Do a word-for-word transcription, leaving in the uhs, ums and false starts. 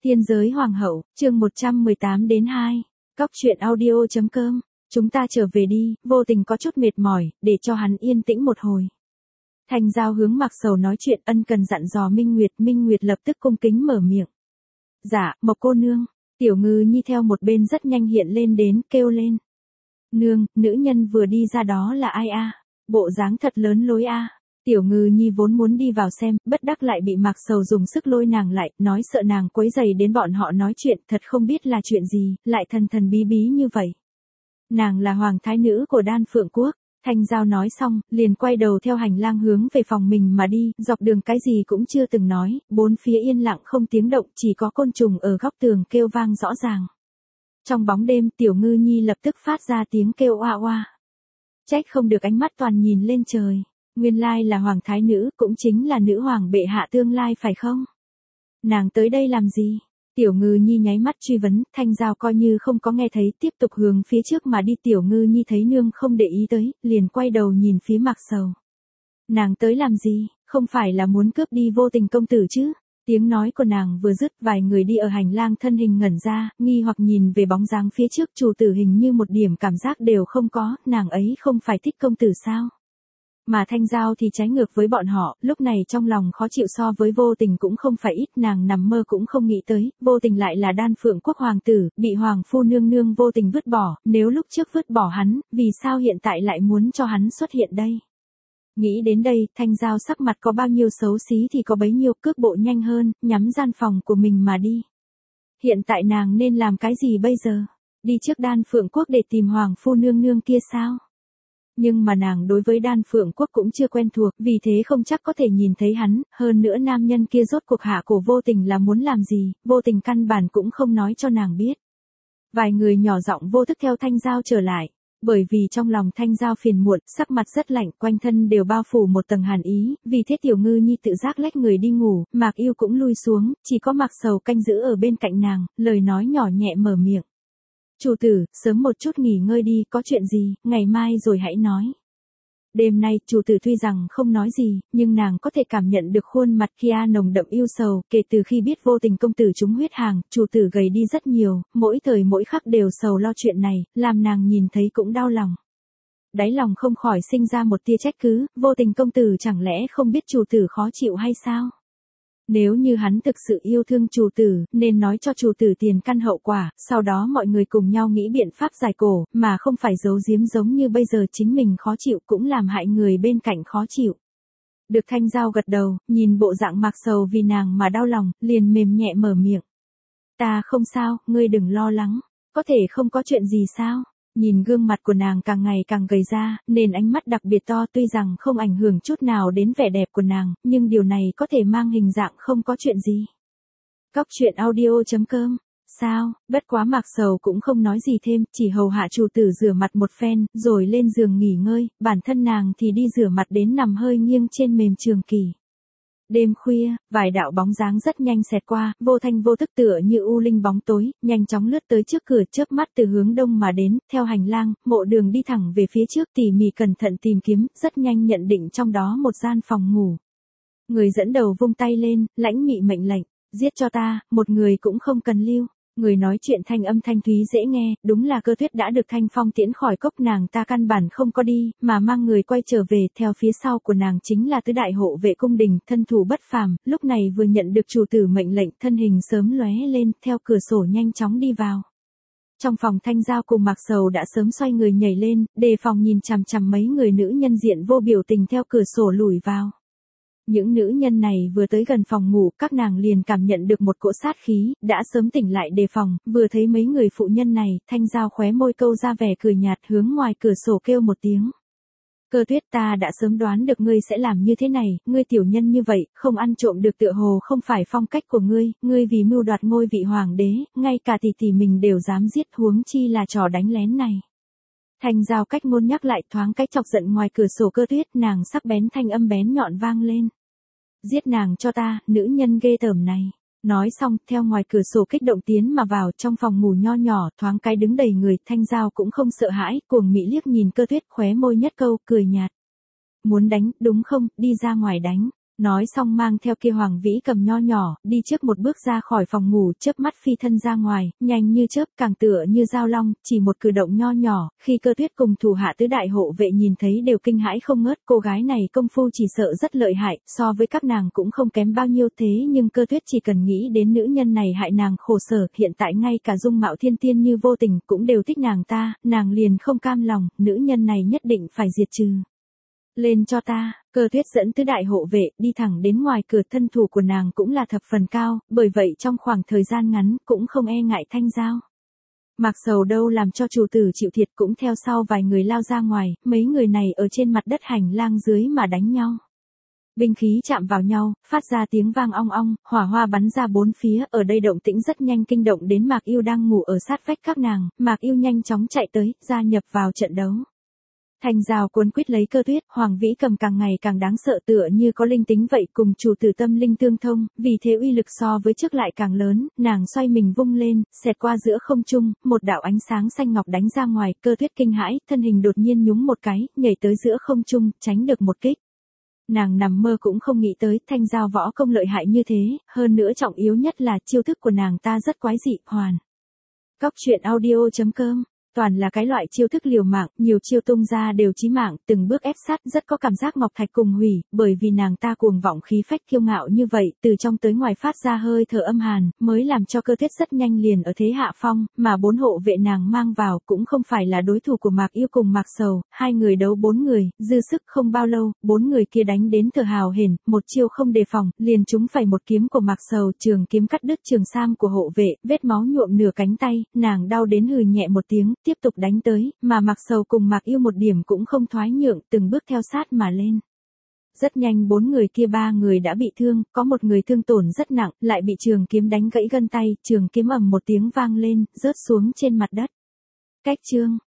Tiên giới hoàng hậu, chương một trăm mười tám đến hai. Cóc truyện audio.com. Chúng ta trở về đi, Vô Tình có chút mệt mỏi, để cho hắn yên tĩnh một hồi. Thanh Giao hướng Mạc Sầu nói chuyện ân cần dặn dò Minh Nguyệt, Minh Nguyệt lập tức cung kính mở miệng. Dạ, Mộc cô nương. Tiểu Ngư Nhi theo một bên rất nhanh hiện lên đến, kêu lên. Nương, nữ nhân vừa đi ra đó là ai a? Bộ dáng thật lớn lối a. Tiểu Ngư Nhi vốn muốn đi vào xem, bất đắc lại bị Mạc Sầu dùng sức lôi nàng lại, nói sợ nàng quấy rầy đến bọn họ nói chuyện, thật không biết là chuyện gì, lại thần thần bí bí như vậy. Nàng là hoàng thái nữ của Đan Phượng Quốc. Thanh Giao nói xong, liền quay đầu theo hành lang hướng về phòng mình mà đi, dọc đường cái gì cũng chưa từng nói, bốn phía yên lặng không tiếng động, chỉ có côn trùng ở góc tường kêu vang rõ ràng. Trong bóng đêm, Tiểu Ngư Nhi lập tức phát ra tiếng kêu oa oa. Trách không được ánh mắt toàn nhìn lên trời. Nguyên lai là hoàng thái nữ, cũng chính là nữ hoàng bệ hạ tương lai phải không? Nàng tới đây làm gì? Tiểu Ngư Nhi nháy mắt truy vấn, Thanh Giao coi như không có nghe thấy, tiếp tục hướng phía trước mà đi. Tiểu Ngư Nhi thấy nương không để ý tới, liền quay đầu nhìn phía Mạc Sầu. Nàng tới làm gì? Không phải là muốn cướp đi Vô Tình công tử chứ? Tiếng nói của nàng vừa dứt, vài người đi ở hành lang thân hình ngẩn ra, nghi hoặc nhìn về bóng dáng phía trước, chủ tử hình như một điểm cảm giác đều không có, nàng ấy không phải thích công tử sao? Mà Thanh Giao thì trái ngược với bọn họ, lúc này trong lòng khó chịu so với Vô Tình cũng không phải ít, nàng nằm mơ cũng không nghĩ tới, Vô Tình lại là Đan Phượng Quốc hoàng tử, bị hoàng phu nương nương Vô Tình vứt bỏ, nếu lúc trước vứt bỏ hắn, vì sao hiện tại lại muốn cho hắn xuất hiện đây? Nghĩ đến đây, Thanh Giao sắc mặt có bao nhiêu xấu xí thì có bấy nhiêu, cước bộ nhanh hơn, nhắm gian phòng của mình mà đi. Hiện tại nàng nên làm cái gì bây giờ? Đi trước Đan Phượng Quốc để tìm hoàng phu nương nương kia sao? Nhưng mà nàng đối với Đan Phượng Quốc cũng chưa quen thuộc, vì thế không chắc có thể nhìn thấy hắn, hơn nữa nam nhân kia rốt cuộc hạ cổ Vô Tình là muốn làm gì, Vô Tình căn bản cũng không nói cho nàng biết. Vài người nhỏ giọng vô thức theo Thanh Giao trở lại, bởi vì trong lòng Thanh Giao phiền muộn, sắc mặt rất lạnh, quanh thân đều bao phủ một tầng hàn ý, vì thế Tiểu Ngư Nhi tự giác lách người đi ngủ, Mạc Yêu cũng lui xuống, chỉ có Mạc Sầu canh giữ ở bên cạnh nàng, lời nói nhỏ nhẹ mở miệng. Chủ tử, sớm một chút nghỉ ngơi đi, có chuyện gì, ngày mai rồi hãy nói. Đêm nay, chủ tử tuy rằng không nói gì, nhưng nàng có thể cảm nhận được khuôn mặt kia nồng đậm yêu sầu, kể từ khi biết Vô Tình công tử trúng huyết hàng, chủ tử gầy đi rất nhiều, mỗi thời mỗi khắc đều sầu lo chuyện này, làm nàng nhìn thấy cũng đau lòng. Đáy lòng không khỏi sinh ra một tia trách cứ, Vô Tình công tử chẳng lẽ không biết chủ tử khó chịu hay sao? Nếu như hắn thực sự yêu thương chủ tử, nên nói cho chủ tử tiền căn hậu quả, sau đó mọi người cùng nhau nghĩ biện pháp giải cổ, mà không phải giấu giếm giống như bây giờ chính mình khó chịu cũng làm hại người bên cạnh khó chịu. Được Thanh Giao gật đầu, nhìn bộ dạng Mạc Sầu vì nàng mà đau lòng, liền mềm nhẹ mở miệng. Ta không sao, ngươi đừng lo lắng, có thể không có chuyện gì sao? Nhìn gương mặt của nàng càng ngày càng gầy ra, nên ánh mắt đặc biệt to tuy rằng không ảnh hưởng chút nào đến vẻ đẹp của nàng, nhưng điều này có thể mang hình dạng không có chuyện gì. Cóc truyện audio.com. Sao, bất quá Mạc Sầu cũng không nói gì thêm, chỉ hầu hạ chủ tử rửa mặt một phen, rồi lên giường nghỉ ngơi, bản thân nàng thì đi rửa mặt đến nằm hơi nghiêng trên mềm trường kỳ. Đêm khuya, vài đạo bóng dáng rất nhanh xẹt qua, vô thanh vô thức tựa như u linh bóng tối, nhanh chóng lướt tới trước cửa, chớp mắt từ hướng đông mà đến, theo hành lang, mộ đường đi thẳng về phía trước, tỉ mỉ cẩn thận tìm kiếm, rất nhanh nhận định trong đó một gian phòng ngủ. Người dẫn đầu vung tay lên, lãnh mị mệnh lệnh, giết cho ta, một người cũng không cần lưu. Người nói chuyện thanh âm thanh thúy dễ nghe, đúng là Cơ Tuyết đã được Thanh Phong tiễn khỏi cốc, nàng ta căn bản không có đi, mà mang người quay trở về, theo phía sau của nàng chính là tứ đại hộ vệ cung đình, thân thủ bất phàm, lúc này vừa nhận được chủ tử mệnh lệnh, thân hình sớm lóe lên, theo cửa sổ nhanh chóng đi vào. Trong phòng Thanh Giao cùng Mạc Sầu đã sớm xoay người nhảy lên, đề phòng nhìn chằm chằm mấy người nữ nhân diện vô biểu tình theo cửa sổ lủi vào. Những nữ nhân này vừa tới gần phòng ngủ, các nàng liền cảm nhận được một cỗ sát khí, đã sớm tỉnh lại đề phòng, vừa thấy mấy người phụ nhân này, Thanh Giao khóe môi câu ra vẻ cười nhạt hướng ngoài cửa sổ kêu một tiếng. Cơ Tuyết, ta đã sớm đoán được ngươi sẽ làm như thế này, ngươi tiểu nhân như vậy, không ăn trộm được tựa hồ không phải phong cách của ngươi, ngươi vì mưu đoạt ngôi vị hoàng đế, ngay cả tỷ tỷ mình đều dám giết, huống chi là trò đánh lén này. Thanh Giao cách ngôn nhắc lại, thoáng cách chọc giận ngoài cửa sổ Cơ Tuyết, nàng sắc bén thanh âm bén nhọn vang lên. Giết nàng cho ta, nữ nhân ghê tởm này. Nói xong, theo ngoài cửa sổ kích động tiến mà vào, trong phòng ngủ nho nhỏ, thoáng cái đứng đầy người, Thanh Giao cũng không sợ hãi, cuồng mỹ liếc nhìn Cơ Tuyết, khóe môi nhất câu, cười nhạt. Muốn đánh, đúng không, đi ra ngoài đánh. Nói xong mang theo kia Hoàng Vĩ Cầm nho nhỏ, đi trước một bước ra khỏi phòng ngủ, chớp mắt phi thân ra ngoài, nhanh như chớp, càng tựa như dao long, chỉ một cử động nho nhỏ, khi Cơ Tuyết cùng thủ hạ tứ đại hộ vệ nhìn thấy đều kinh hãi không ngớt, cô gái này công phu chỉ sợ rất lợi hại, so với các nàng cũng không kém bao nhiêu, thế nhưng Cơ Tuyết chỉ cần nghĩ đến nữ nhân này hại nàng khổ sở, hiện tại ngay cả dung mạo thiên tiên như Vô Tình cũng đều thích nàng ta, nàng liền không cam lòng, nữ nhân này nhất định phải diệt trừ. Lên cho ta, Cơ Tuyết dẫn tứ đại hộ vệ đi thẳng đến ngoài cửa, thân thủ của nàng cũng là thập phần cao, bởi vậy trong khoảng thời gian ngắn cũng không e ngại Thanh Giao. Mạc Sầu đâu làm cho chủ tử chịu thiệt cũng theo sau vài người lao ra ngoài, mấy người này ở trên mặt đất hành lang dưới mà đánh nhau. Binh khí chạm vào nhau, phát ra tiếng vang ong ong, hỏa hoa bắn ra bốn phía, ở đây động tĩnh rất nhanh kinh động đến Mạc Yêu đang ngủ ở sát vách các nàng, Mạc Yêu nhanh chóng chạy tới, gia nhập vào trận đấu. Thanh Giao cuốn quýt lấy Cơ Tuyết, Hoàng Vĩ Cầm càng ngày càng đáng sợ tựa như có linh tính vậy, cùng chủ tử tâm linh tương thông, vì thế uy lực so với trước lại càng lớn, nàng xoay mình vung lên, xẹt qua giữa không trung, một đạo ánh sáng xanh ngọc đánh ra ngoài, Cơ Tuyết kinh hãi, thân hình đột nhiên nhúng một cái, nhảy tới giữa không trung, tránh được một kích. Nàng nằm mơ cũng không nghĩ tới Thanh Giao võ công lợi hại như thế, hơn nữa trọng yếu nhất là chiêu thức của nàng ta rất quái dị, hoàn. Cóc truyện audio chấm com toàn là cái loại chiêu thức liều mạng, nhiều chiêu tung ra đều chí mạng, từng bước ép sát, rất có cảm giác ngọc thạch cùng hủy, bởi vì nàng ta cuồng vọng khí phách kiêu ngạo như vậy, từ trong tới ngoài phát ra hơi thở âm hàn, mới làm cho Cơ Tuyết rất nhanh liền ở thế hạ phong, mà bốn hộ vệ nàng mang vào cũng không phải là đối thủ của Mạc Yêu cùng Mạc Sầu, hai người đấu bốn người, dư sức không bao lâu, bốn người kia đánh đến thở hào hển, một chiêu không đề phòng, liền trúng phải một kiếm của Mạc Sầu, trường kiếm cắt đứt trường sam của hộ vệ, vết máu nhuộm nửa cánh tay, nàng đau đến hừ nhẹ một tiếng, tiếp tục đánh tới, mà Mạc Sầu cùng Mạc Yêu một điểm cũng không thoái nhượng, từng bước theo sát mà lên. Rất nhanh bốn người kia ba người đã bị thương, có một người thương tổn rất nặng, lại bị trường kiếm đánh gãy gân tay, trường kiếm ầm một tiếng vang lên, rớt xuống trên mặt đất. Cách chương